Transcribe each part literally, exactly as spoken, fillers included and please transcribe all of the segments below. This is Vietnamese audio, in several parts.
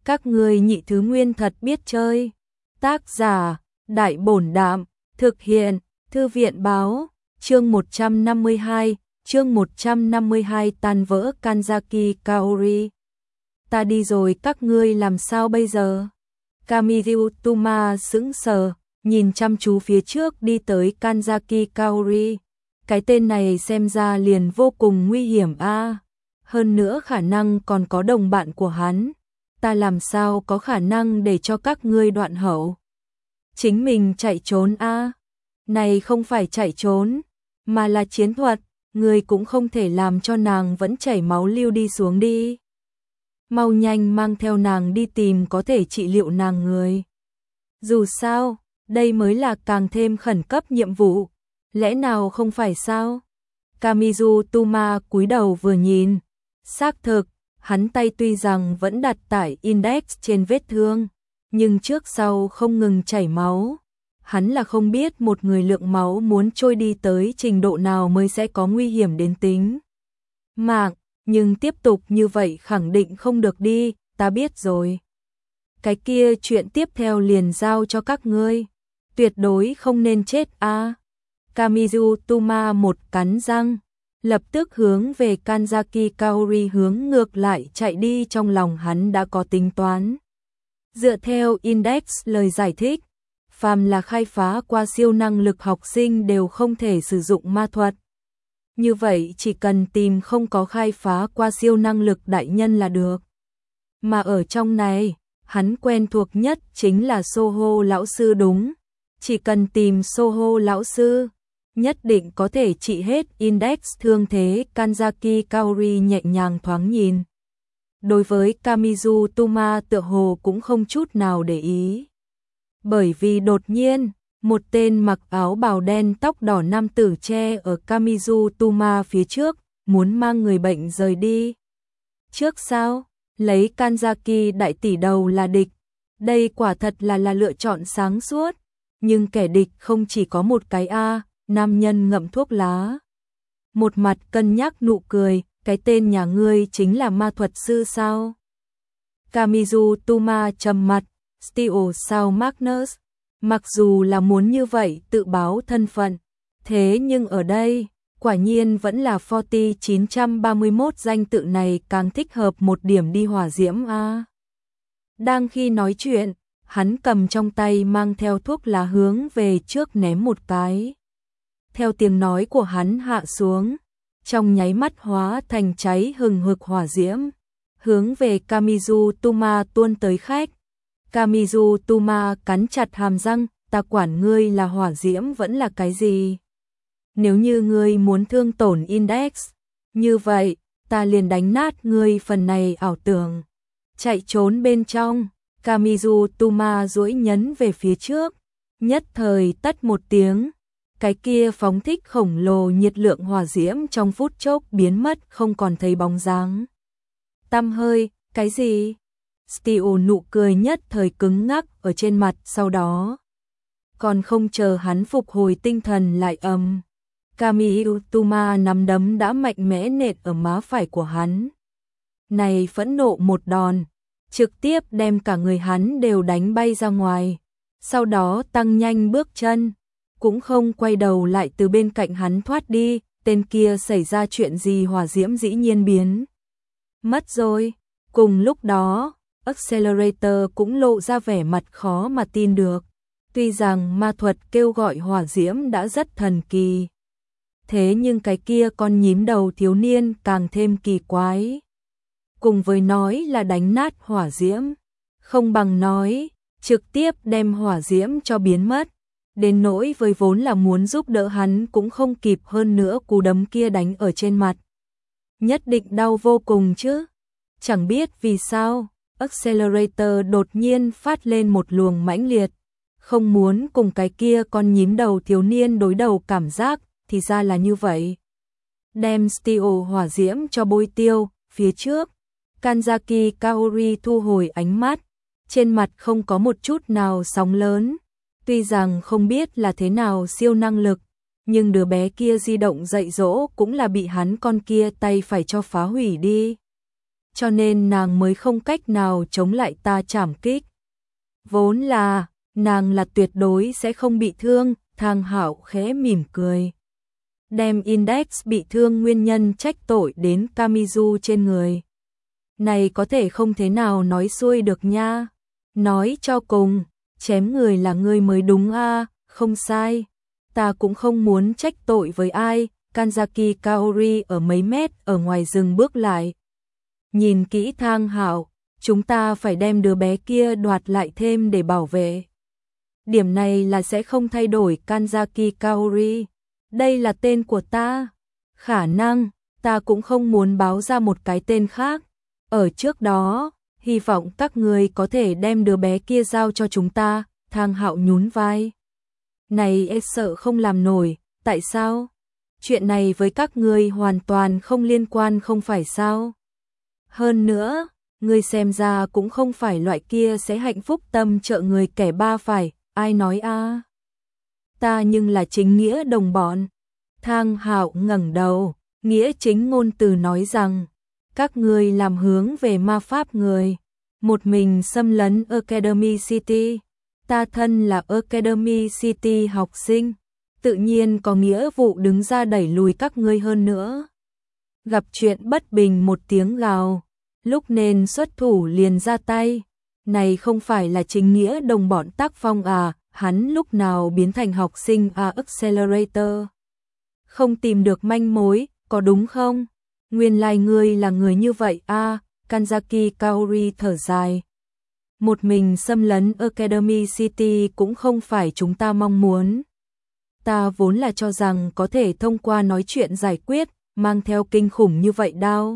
Các ngươi nhị thứ nguyên thật biết chơi. Tác giả, Đại Bổn Đạm, thực hiện, Thư viện Báo, chương một trăm năm mươi hai, chương một trăm năm mươi hai tan vỡ Kanzaki Kaori. Ta đi rồi các ngươi làm sao bây giờ? Kamizu Tuma sững sờ, nhìn chăm chú phía trước đi tới Kanzaki Kaori. Cái tên này xem ra liền vô cùng nguy hiểm a. Hơn nữa khả năng còn có đồng bạn của hắn. Ta làm sao có khả năng để cho các ngươi đoạn hậu? Chính mình chạy trốn a. Này không phải chạy trốn, mà là chiến thuật, ngươi cũng không thể làm cho nàng vẫn chảy máu lưu đi xuống đi. Mau nhanh mang theo nàng đi tìm có thể trị liệu nàng người. Dù sao, đây mới là càng thêm khẩn cấp nhiệm vụ, lẽ nào không phải sao? Kamizu Tuma cúi đầu vừa nhìn, xác thực, hắn tay tuy rằng vẫn đặt tải index trên vết thương, nhưng trước sau không ngừng chảy máu. Hắn là không biết một người lượng máu muốn trôi đi tới trình độ nào mới sẽ có nguy hiểm đến tính mạng, nhưng tiếp tục như vậy khẳng định không được đi, ta biết rồi. Cái kia chuyện tiếp theo liền giao cho các ngươi, tuyệt đối không nên chết a. À. Kamizu Tuma một cắn răng, lập tức hướng về Kanzaki Kaori hướng ngược lại chạy đi, trong lòng hắn đã có tính toán. Dựa theo index lời giải thích, phàm là khai phá qua siêu năng lực học sinh đều không thể sử dụng ma thuật. Như vậy chỉ cần tìm không có khai phá qua siêu năng lực đại nhân là được. Mà ở trong này, hắn quen thuộc nhất chính là Soho lão sư đúng. Chỉ cần tìm Soho lão sư, nhất định có thể trị hết index thương thế. Kanzaki Kaori nhẹ nhàng thoáng nhìn. Đối với Kamizu Tuma tựa hồ cũng không chút nào để ý. Bởi vì đột nhiên, một tên mặc áo bào đen tóc đỏ nam tử che ở Kamizu Tuma phía trước, muốn mang người bệnh rời đi. Trước sao? Lấy Kanzaki đại tỷ đầu là địch. Đây quả thật là là lựa chọn sáng suốt. Nhưng kẻ địch không chỉ có một cái a. Nam nhân ngậm thuốc lá. Một mặt cân nhắc nụ cười, cái tên nhà ngươi chính là ma thuật sư sao? Kamizu Tuma trầm mặt, Steel sao Magnus, mặc dù là muốn như vậy tự báo thân phận, thế nhưng ở đây, quả nhiên vẫn là Forty chín trăm ba mươi mốt danh tự này càng thích hợp một điểm đi hỏa diễm a. Đang khi nói chuyện, hắn cầm trong tay mang theo thuốc lá hướng về trước ném một cái. Theo tiếng nói của hắn hạ xuống, trong nháy mắt hóa thành cháy hừng hực hỏa diễm, hướng về Kamizu Tuma tuôn tới khách. Kamizu Tuma cắn chặt hàm răng, ta quản ngươi là hỏa diễm vẫn là cái gì? Nếu như ngươi muốn thương tổn index, như vậy, ta liền đánh nát ngươi phần này ảo tưởng. Chạy trốn bên trong, Kamizu Tuma duỗi nhấn về phía trước, nhất thời tắt một tiếng. Cái kia phóng thích khổng lồ nhiệt lượng hỏa diễm trong phút chốc biến mất không còn thấy bóng dáng. Tăm hơi, cái gì? Steel nụ cười nhất thời cứng ngắc ở trên mặt, sau đó. Còn không chờ hắn phục hồi tinh thần lại ầm. Kamizu Tuma nắm đấm đã mạnh mẽ nện ở má phải của hắn. Này phẫn nộ một đòn, trực tiếp đem cả người hắn đều đánh bay ra ngoài. Sau đó tăng nhanh bước chân. Cũng không quay đầu lại từ bên cạnh hắn thoát đi, tên kia xảy ra chuyện gì hỏa diễm dĩ nhiên biến mất rồi. Cùng lúc đó, Accelerator cũng lộ ra vẻ mặt khó mà tin được. Tuy rằng ma thuật kêu gọi hỏa diễm đã rất thần kỳ, thế nhưng cái kia con nhím đầu thiếu niên càng thêm kỳ quái. Cùng với nói là đánh nát hỏa diễm, không bằng nói trực tiếp đem hỏa diễm cho biến mất. Đến nỗi với vốn là muốn giúp đỡ hắn cũng không kịp, hơn nữa cú đấm kia đánh ở trên mặt. Nhất định đau vô cùng chứ. Chẳng biết vì sao, Accelerator đột nhiên phát lên một luồng mãnh liệt. Không muốn cùng cái kia con nhím đầu thiếu niên đối đầu cảm giác, thì ra là như vậy. Đem Steel hỏa diễm cho bôi tiêu, phía trước. Kanzaki Kaori thu hồi ánh mắt. Trên mặt không có một chút nào sóng lớn. Tuy rằng không biết là thế nào siêu năng lực, nhưng đứa bé kia di động dạy dỗ cũng là bị hắn con kia tay phải cho phá hủy đi. cho nên nàng mới không cách nào chống lại ta trảm kích. Vốn là, nàng là tuyệt đối sẽ không bị thương, Thang Hạo khẽ mỉm cười. Đem Index bị thương nguyên nhân trách tội đến Kamizu trên người. Này có thể không thế nào nói xuôi được nha. Nói cho cùng, chém người là ngươi mới đúng a, không sai. Ta cũng không muốn trách tội với ai. Kanzaki Kaori ở mấy mét ở ngoài rừng bước lại. Nhìn kỹ Thang Hạo, chúng ta phải đem đứa bé kia đoạt lại thêm để bảo vệ. Điểm này là sẽ không thay đổi. Kanzaki Kaori, đây là tên của ta. Khả năng, ta cũng không muốn báo ra một cái tên khác. Ở trước đó, hy vọng các người có thể đem đứa bé kia giao cho chúng ta. Thang Hạo nhún vai. Này e sợ không làm nổi, tại sao? Chuyện này với các ngươi hoàn toàn không liên quan không phải sao? Hơn nữa, ngươi xem ra cũng không phải loại kia sẽ hạnh phúc tâm trợ người kẻ ba phải, ai nói a? Ta nhưng là chính nghĩa đồng bọn. Thang Hạo ngẩng đầu, nghĩa chính ngôn từ nói rằng, các ngươi làm hướng về ma pháp người, một mình xâm lấn Academy City. Ta thân là Academy City học sinh, tự nhiên có nghĩa vụ đứng ra đẩy lùi các ngươi hơn nữa. Gặp chuyện bất bình một tiếng gào, lúc nên xuất thủ liền ra tay. Này không phải là chính nghĩa đồng bọn tác phong à, hắn lúc nào biến thành học sinh à Accelerator. Không tìm được manh mối, có đúng không? Nguyên lai ngươi là người như vậy à, Kanzaki Kaori thở dài. Một mình xâm lấn Academy City cũng không phải chúng ta mong muốn. Ta vốn là cho rằng có thể thông qua nói chuyện giải quyết, mang theo kinh khủng như vậy đao.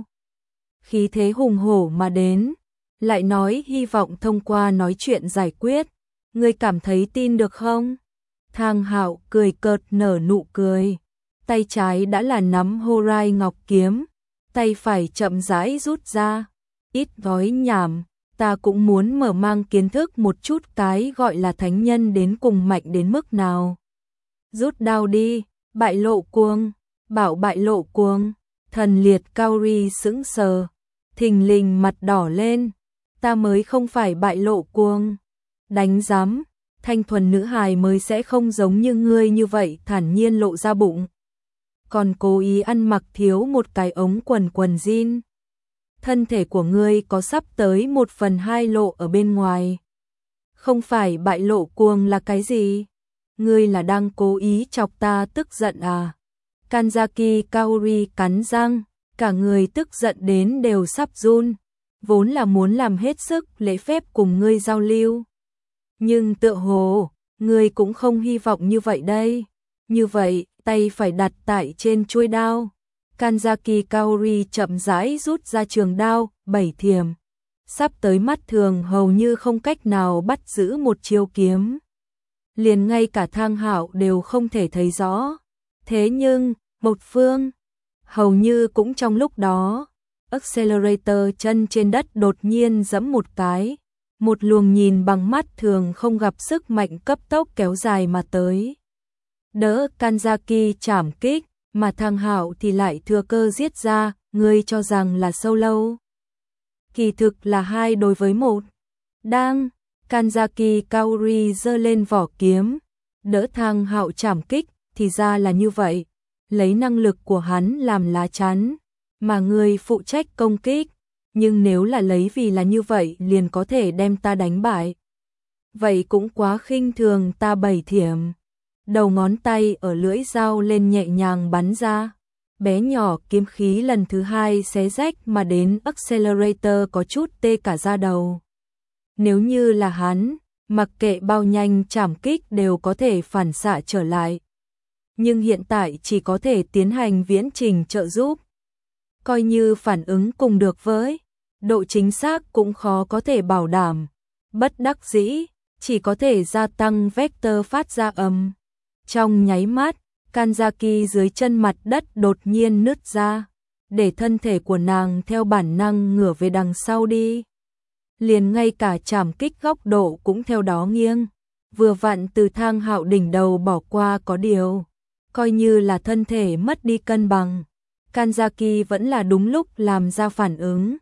Khí thế hùng hổ mà đến, lại nói hy vọng thông qua nói chuyện giải quyết. Ngươi cảm thấy tin được không? Thang Hạo cười cợt nở nụ cười. Tay trái đã là nắm Horai Ngọc Kiếm, tay phải chậm rãi rút ra. Ít nói nhảm, ta cũng muốn mở mang kiến thức một chút cái gọi là thánh nhân đến cùng mạnh đến mức nào. Rút đao đi, bại lộ cuồng, bảo bại lộ cuồng. Thần liệt Kaori sững sờ, thình lình mặt đỏ lên. Ta mới không phải bại lộ cuồng. Đánh giám, thanh thuần nữ hài mới sẽ không giống như ngươi như vậy thản nhiên lộ ra bụng. Còn cố ý ăn mặc thiếu một cái ống quần quần jean. Thân thể của ngươi có sắp tới một phần hai lộ ở bên ngoài. Không phải bại lộ cuồng là cái gì? Ngươi là đang cố ý chọc ta tức giận à? Kanzaki Kaori cắn răng, cả người tức giận đến đều sắp run. Vốn là muốn làm hết sức lễ phép cùng ngươi giao lưu. Nhưng tựa hồ, ngươi cũng không hy vọng như vậy đây. Như vậy, tay phải đặt tại trên chuôi đao. Kanzaki Kaori chậm rãi rút ra trường đao, bảy thiềm. Sắp tới mắt thường hầu như không cách nào bắt giữ một chiêu kiếm. Liền ngay cả Thang Hạo đều không thể thấy rõ. Thế nhưng, một phương, hầu như cũng trong lúc đó, Accelerator chân trên đất đột nhiên giẫm một cái. Một luồng nhìn bằng mắt thường không gặp sức mạnh cấp tốc kéo dài mà tới. Đỡ Kanzaki chảm kích, mà Thang Hạo thì lại thừa cơ giết ra, ngươi cho rằng là solo. Kỳ thực là hai đối với một. Đang, Kanzaki Kaori giơ lên vỏ kiếm, đỡ Thang Hạo chảm kích, thì ra là như vậy. Lấy năng lực của hắn làm lá chắn, mà ngươi phụ trách công kích. Nhưng nếu là lấy vì là như vậy liền có thể đem ta đánh bại. Vậy cũng quá khinh thường ta bảy thiểm. Đầu ngón tay ở lưỡi dao lên nhẹ nhàng bắn ra. Bé nhỏ kiếm khí lần thứ hai xé rách mà đến Accelerator có chút tê cả da đầu. Nếu như là hắn, mặc kệ bao nhanh chảm kích đều có thể phản xạ trở lại. Nhưng hiện tại chỉ có thể tiến hành viễn trình trợ giúp. Coi như phản ứng cùng được với, độ chính xác cũng khó có thể bảo đảm. Bất đắc dĩ, chỉ có thể gia tăng vector phát ra âm. Trong nháy mắt, Kanzaki dưới chân mặt đất đột nhiên nứt ra, để thân thể của nàng theo bản năng ngửa về đằng sau đi. Liền ngay cả chảm kích góc độ cũng theo đó nghiêng, vừa vặn từ Thang Hạo đỉnh đầu bỏ qua có điều. Coi như là thân thể mất đi cân bằng, Kanzaki vẫn là đúng lúc làm ra phản ứng.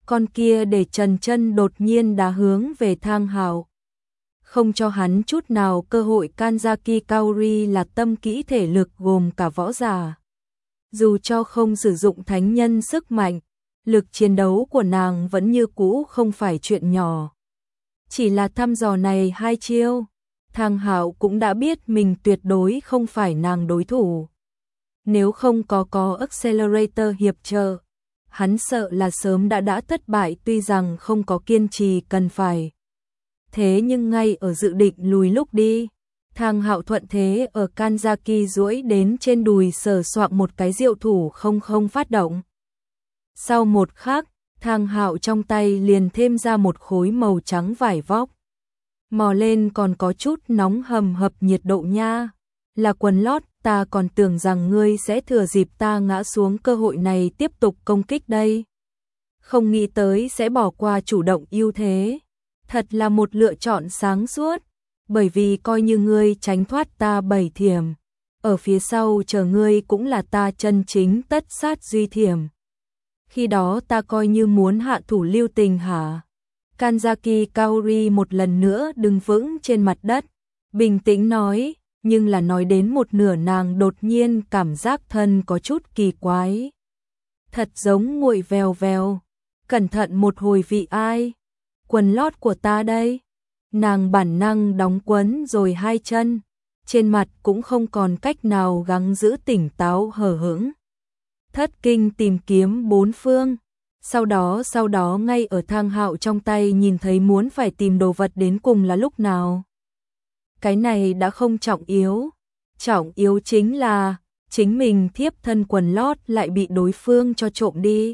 con kia để Trần Chân đột nhiên đá hướng về Thang Hạo. Không cho hắn chút nào cơ hội. Kanzaki Kaori là tâm kỹ thể lực gồm cả võ giả. Dù cho không sử dụng thánh nhân sức mạnh, lực chiến đấu của nàng vẫn như cũ không phải chuyện nhỏ. Chỉ là thăm dò này hai chiêu, Thang Hạo cũng đã biết mình tuyệt đối không phải nàng đối thủ. Nếu không có có Accelerator hiệp trợ, hắn sợ là sớm đã đã thất bại. Tuy rằng không có kiên trì cần phải. Thế nhưng ngay ở dự định lùi lúc đi, Thang Hạo thuận thế ở Kanzaki duỗi đến trên đùi sờ soạng một cái diệu thủ không không phát động. Sau một khắc, Thang Hạo trong tay liền thêm ra một khối màu trắng vải vóc. Mò lên còn có chút nóng hầm hập nhiệt độ nha. Là quần lót, ta còn tưởng rằng ngươi sẽ thừa dịp ta ngã xuống cơ hội này tiếp tục công kích đây. Không nghĩ tới sẽ bỏ qua chủ động ưu thế. Thật là một lựa chọn sáng suốt, bởi vì coi như ngươi tránh thoát ta bảy thiểm, ở phía sau chờ ngươi cũng là ta chân chính tất sát duy thiểm. Khi đó ta coi như muốn hạ thủ lưu tình hả? Kanzaki Kaori một lần nữa đứng vững trên mặt đất, bình tĩnh nói, nhưng là nói đến một nửa nàng đột nhiên cảm giác thân có chút kỳ quái. Thật giống nguội vèo vèo, cẩn thận một hồi vị ai? Quần lót của ta đây. Nàng bản năng đóng quấn rồi hai chân, trên mặt cũng không còn cách nào gắng giữ tỉnh táo hờ hững. Thất kinh tìm kiếm bốn phương, sau đó sau đó ngay ở Thang Hạo trong tay nhìn thấy muốn phải tìm đồ vật đến cùng là lúc nào. Cái này đã không trọng yếu, trọng yếu chính là chính mình thiếp thân quần lót lại bị đối phương cho trộm đi.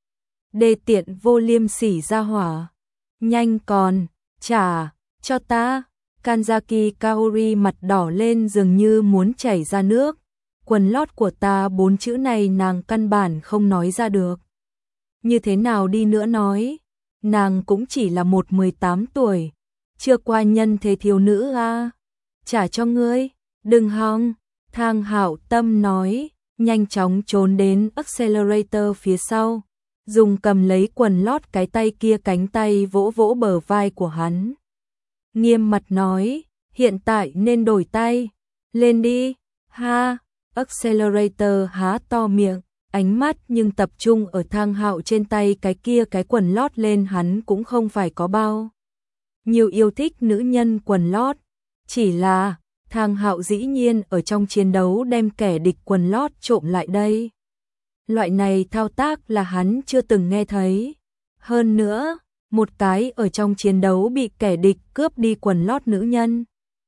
Đê tiện vô liêm sỉ ra hỏa, nhanh còn, trả, cho ta. Kanzaki Kaori mặt đỏ lên dường như muốn chảy ra nước. Quần lót của ta bốn chữ này nàng căn bản không nói ra được. Như thế nào đi nữa nói, nàng cũng chỉ là một mười tám tuổi, chưa qua nhân thế thiếu nữ a. Trả cho ngươi, đừng hòng. Thang Hạo tâm nói, nhanh chóng trốn đến Accelerator phía sau, dùng cầm lấy quần lót cái tay kia cánh tay vỗ vỗ bờ vai của hắn. Nghiêm mặt nói, hiện tại nên đổi tay, lên đi, ha. Accelerator há to miệng, ánh mắt nhưng tập trung ở Thang Hạo trên tay cái kia cái quần lót lên. Hắn cũng không phải có bao nhiều yêu thích nữ nhân quần lót, chỉ là Thang Hạo dĩ nhiên ở trong chiến đấu đem kẻ địch quần lót trộm lại đây. Loại này thao tác là hắn chưa từng nghe thấy. Hơn nữa, một cái ở trong chiến đấu bị kẻ địch cướp đi quần lót nữ nhân,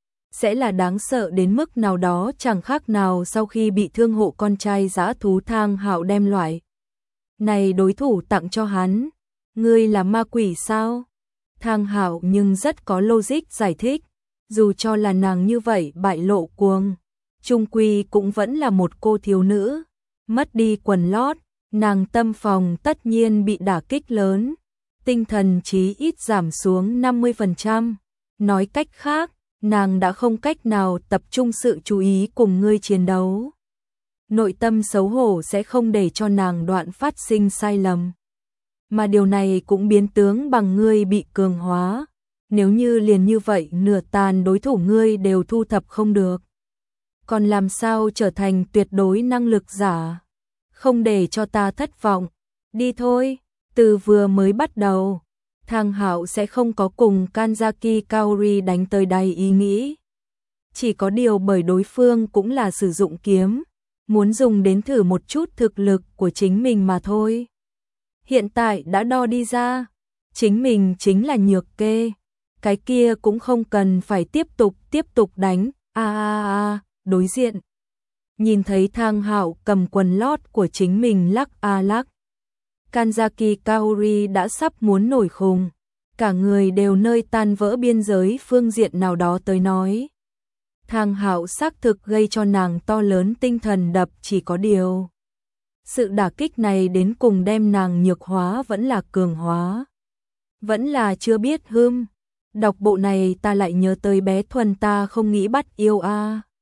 sẽ là đáng sợ đến mức nào đó, chẳng khác nào sau khi bị thương hộ con trai dã thú. Thang Hạo đem loại này đối thủ tặng cho hắn. Ngươi là ma quỷ sao? Thang Hạo nhưng rất có logic giải thích, dù cho là nàng như vậy bại lộ cuồng, chung quy cũng vẫn là một cô thiếu nữ. Mất đi quần lót, nàng tâm phòng tất nhiên bị đả kích lớn, tinh thần chí ít giảm xuống năm mươi phần trăm. Nói cách khác, nàng đã không cách nào tập trung sự chú ý cùng ngươi chiến đấu. Nội tâm xấu hổ sẽ không để cho nàng đoạn phát sinh sai lầm. Mà điều này cũng biến tướng bằng ngươi bị cường hóa. Nếu như liền như vậy nửa tàn đối thủ ngươi đều thu thập không được, còn làm sao trở thành tuyệt đối năng lực giả? Không để cho ta thất vọng. Đi thôi. Từ vừa mới bắt đầu, Thang Hạo sẽ không có cùng Kanzaki Kaori đánh tới đầy ý nghĩ. Chỉ có điều bởi đối phương cũng là sử dụng kiếm, muốn dùng đến thử một chút thực lực của chính mình mà thôi. Hiện tại đã đo đi ra, chính mình chính là nhược kê, cái kia cũng không cần phải tiếp tục tiếp tục đánh. A a a, đối diện nhìn thấy Thang Hạo cầm quần lót của chính mình lắc a lắc, Kanzaki Kaori đã sắp muốn nổi khùng, cả người đều nơi tan vỡ. Biên giới phương diện nào đó tới nói, Thang Hạo xác thực gây cho nàng to lớn tinh thần đập, chỉ có điều sự đả kích này đến cùng đem nàng nhược hóa vẫn là cường hóa, vẫn là chưa biết hưm. Đọc bộ này ta lại nhớ tới bé Thuần ta không nghĩ bắt yêu a.